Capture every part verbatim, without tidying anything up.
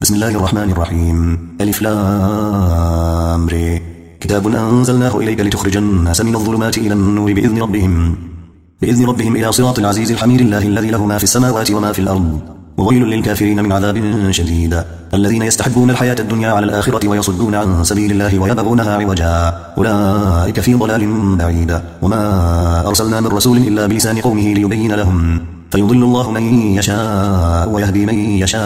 بسم الله الرحمن الرحيم. ألف لام ر. كتاب أنزلناه إليك لتخرج الناس من الظلمات إلى النور بإذن ربهم بإذن ربهم إلى صراط العزيز الحميد الله الذي له ما في السماوات وما في الأرض وويل للكافرين من عذاب شديد. الذين يستحبون الحياة الدنيا على الآخرة ويصدون عن سبيل الله ويبغونها عوجا أولئك في ضلال بعيد. وما أرسلنا من رسول إلا بلسان قومه ليبين لهم فيضل الله من يشاء ويهدي من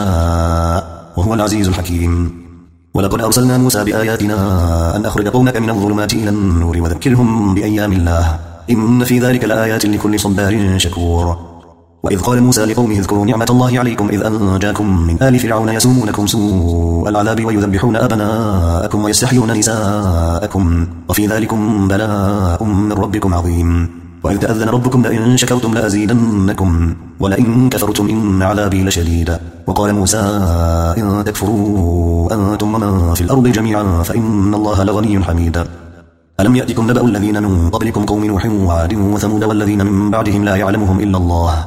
يشاء وهو العزيز الحكيم. ولقد أرسلنا موسى بآياتنا أن أخرج قومك من الظلمات إلى النور وذكرهم بأيام الله إن في ذلك لآيات لكل صبار شكور. وإذ قال موسى لقومه اذكروا نعمة الله عليكم إذ أنجاكم من آل فرعون يسومونكم سوء العذاب ويذبحون أبناءكم ويستحيون نساءكم وفي ذلكم بلاء من ربكم عظيم. وإذ تأذن ربكم لئن شكرتم لأزيدنكم ولئن كفرتم إن عذابي لشديد. وقال موسى إن تكفروا أنتم ومن في الأرض جميعا فإن الله لغني حميد. ألم يأتكم نبأ الذين من قبلكم قوم نوح وعاد وثمود والذين من بعدهم لا يعلمهم إلا الله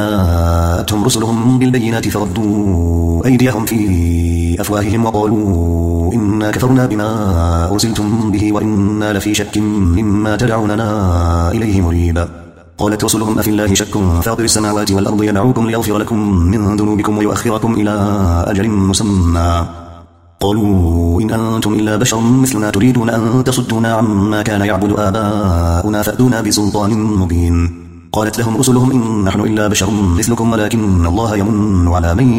جاءتهم رسلهم بالبينات فردوا أيديهم في أفواههم وقالوا إنا كفرنا بما أرسلتم به وإنا لفي شك مما تدعوننا إليه مريب. قالت رسلهم أفي الله شك فاطر السماوات والأرض يدعوكم ليغفر لكم من ذنوبكم ويؤخركم إلى أجل مسمى قالوا إن أنتم إلا بشر مثلنا تريدون أن تصدونا عما كان يعبد آباؤنا فأتونا بسلطان مبين. قالت لهم رسلهم إن نحن إلا بشر مثلكم ولكن الله يمن على من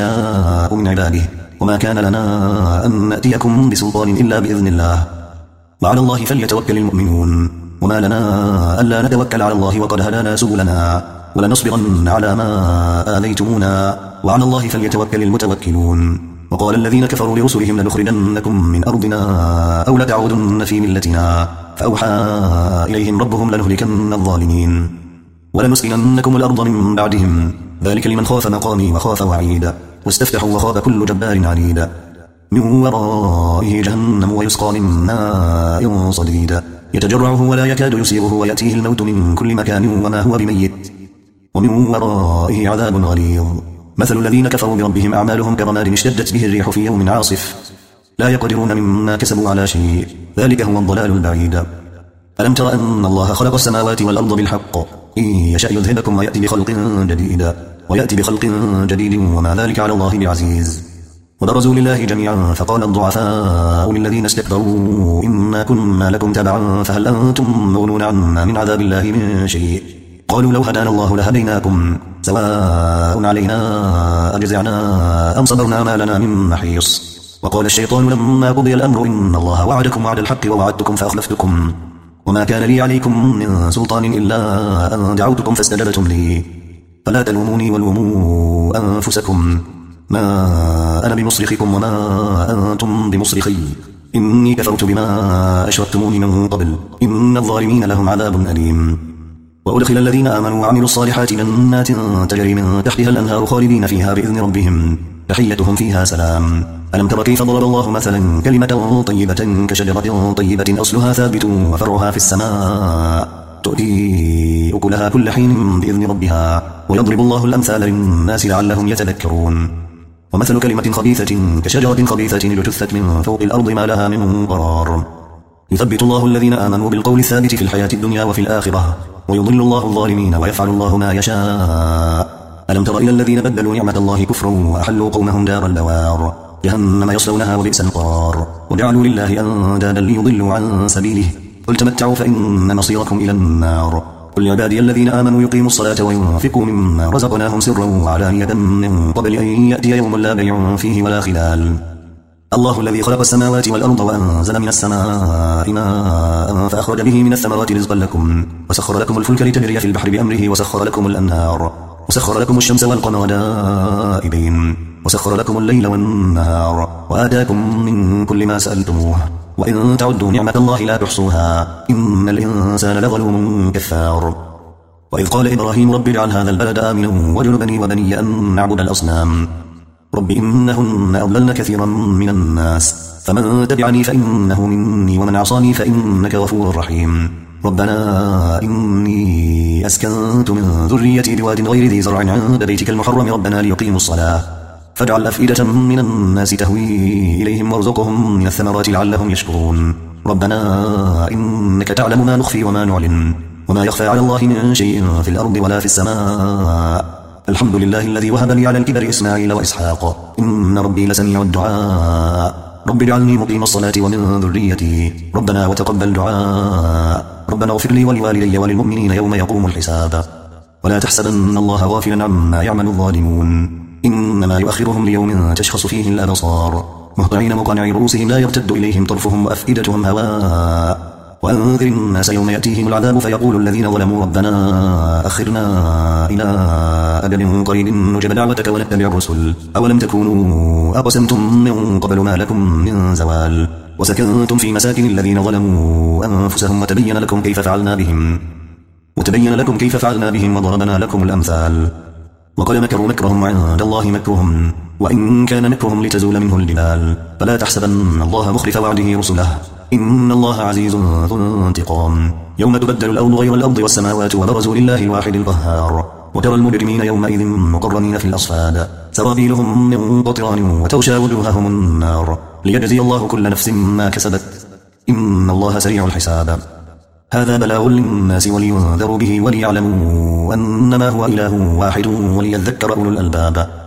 يشاء من عباده وما كان لنا أن نأتيكم بسلطان إلا بإذن الله وعلى الله فليتوكل المؤمنون. وما لنا ألا نتوكل على الله وقد هدانا سبلنا ولنصبرن على ما آذيتمونا وعلى الله فليتوكل المتوكلون. وقال الذين كفروا لرسلهم لنخرجنكم من أرضنا أو لتعودن في ملتنا فأوحى إليهم ربهم لنهلكن الظالمين ولنسكننكم الأرض من بعدهم ذلك لمن خاف مقامي وخاف وعيد. واستفتحوا وخاب كل جبار عنيد من ورائه جهنم ويسقى من ماء صديد يتجرعه ولا يكاد يسيغه ويأتيه الموت من كل مكان وما هو بميت ومن ورائه عذاب غليظ. مثل الذين كفروا بربهم أعمالهم كرماد اشتدت به الريح في يوم عاصف لا يقدرون مما كسبوا على شيء ذلك هو الضلال البعيد. ألم تر أن الله خلق السماوات والأرض بالحق إن يشأ يذهبكم ويأتي بخلق جديد ويأتي بخلق جديد وما ذلك على الله بعزيز. وبرزوا لله جميعا فقال الضعفاء للذين استكبروا إنا كنا لكم تبعا فهل أنتم مغنون عنا من عذاب الله من شيء قالوا لو هدانا الله لهديناكم سواء علينا أجزعنا أم صبرنا ما لنا من محيص. وقال الشيطان لما قضي الأمر إن الله وعدكم وعد الحق ووعدتكم فأخلفتكم وما كان لي عليكم من سلطان إلا أن دعوتكم فاستجبتم لي فلا تلوموني ولوموا أنفسكم ما أنا بمصرخكم وما أنتم بمصرخي إني كفرت بما أشركتموني من قبل إن الظالمين لهم عذاب أليم. وأدخل الذين آمنوا وعملوا الصالحات جنات تجري من تحتها الأنهار خالدين فيها بإذن ربهم تحيتهم فيها سلام. ألم تر كيف ضرب الله مثلا كلمة طيبة كشجرة طيبة أصلها ثابت وفرعها في السماء تؤتي أكلها كل حين بإذن ربها ويضرب الله الأمثال للناس لعلهم يتذكرون. ومثل كلمة خبيثة كشجرة خبيثة اجتثت من فوق الأرض ما لها من قرار يثبت الله الذين آمنوا بالقول الثابت في الحياة الدنيا وفي الآخرة ويضل الله الظالمين ويفعل الله ما يشاء. ألم تر إلى الذين بدلوا نعمة الله كفرا وأحلوا قومهم دار البوار جهنم يصلونها وبئس القرار وجعلوا لله أندادا ليضلوا عن سبيله قل تمتعوا فإن مصيركم إلى النار. قل يا عبادي الذين آمنوا يقيموا الصلاة وينفقوا مما رزقناهم سرا وعلانية من قبل أن يأتي يوم لا بيع فيه ولا خلال. الله الذي خلق السماوات والأرض وأنزل من السماء ماء فأخرج به من الثمرات رزقا لكم وسخر لكم الفلك لتجري في البحر بأمره وسخر لكم الأنهار وسخر لكم الشمس والقمر دائبين وسخر لكم الليل والنهار وآتاكم من كل ما سألتموه وإن تعدوا نعمة الله لا تحصوها إن الإنسان لظلوم كفار. وإذ قال إبراهيم رب اجعل هذا البلد آمنا واجنبني وبني أن نعبد الأصنام رب إنهن أضللن كثيرا من الناس فمن تبعني فإنه مني ومن عصاني فإنك غفور رحيم. ربنا إني أسكنت من ذريتي بواد غير ذي زرع عند بيتك المحرم ربنا ليقيموا الصلاة فاجعل أفئدة من الناس تهوي إليهم وارزقهم من الثمرات لعلهم يشكرون ربنا إنك تعلم ما نخفي وما نعلن وما يخفى على الله من شيء في الأرض ولا في السماء الحمد لله الذي وهب لي على الكبر إسماعيل وإسحاق إن ربي لسميع الدعاء رب اجعلني مقيم الصلاة ومن ذريتي ربنا وتقبل دعاء ربنا اغفر لي ولوالدي وللمؤمنين يوم يقوم الحساب ولا تحسبن الله غافلا عما يعمل الظالمون إنما يؤخرهم ليوم تشخص فيه الأبصار مهطعين مقنعي رؤوسهم لا يرتد إليهم طرفهم وأفئدتهم هواء وأنذر الناس يوم يأتيهم العذاب فيقول الذين ظلموا ربنا أخرنا إلى أجل قريب نجب دعوتك ونتبع الرسل أولم تكونوا أقسمتم من قبل ما لكم من زوال وسكنتم في مساكن الذين ظلموا أنفسهم وتبين لكم كيف فعلنا بهم وتبين لكم كيف فعلنا بهم وضربنا لكم الأمثال وقد مكروا مكرهم عند الله مكرهم وإن كان مكرهم لتزول منه الجبال فلا تحسبن الله مخلف وعده رسله إن الله عزيز ذو انتقام يوم تبدل الأرض غير الأرض والسماوات وبرزوا لله الواحد القهار وترى المجرمين يومئذ مقرنين في الأصفاد سرابيلهم من قطران وتغشى وجوههم النار ليجزي الله كل نفس ما كسبت إن الله سريع الحساب هذا بلاغ للناس ولينذروا به وليعلموا أنما هو إله واحد وليذكر أولو الألباب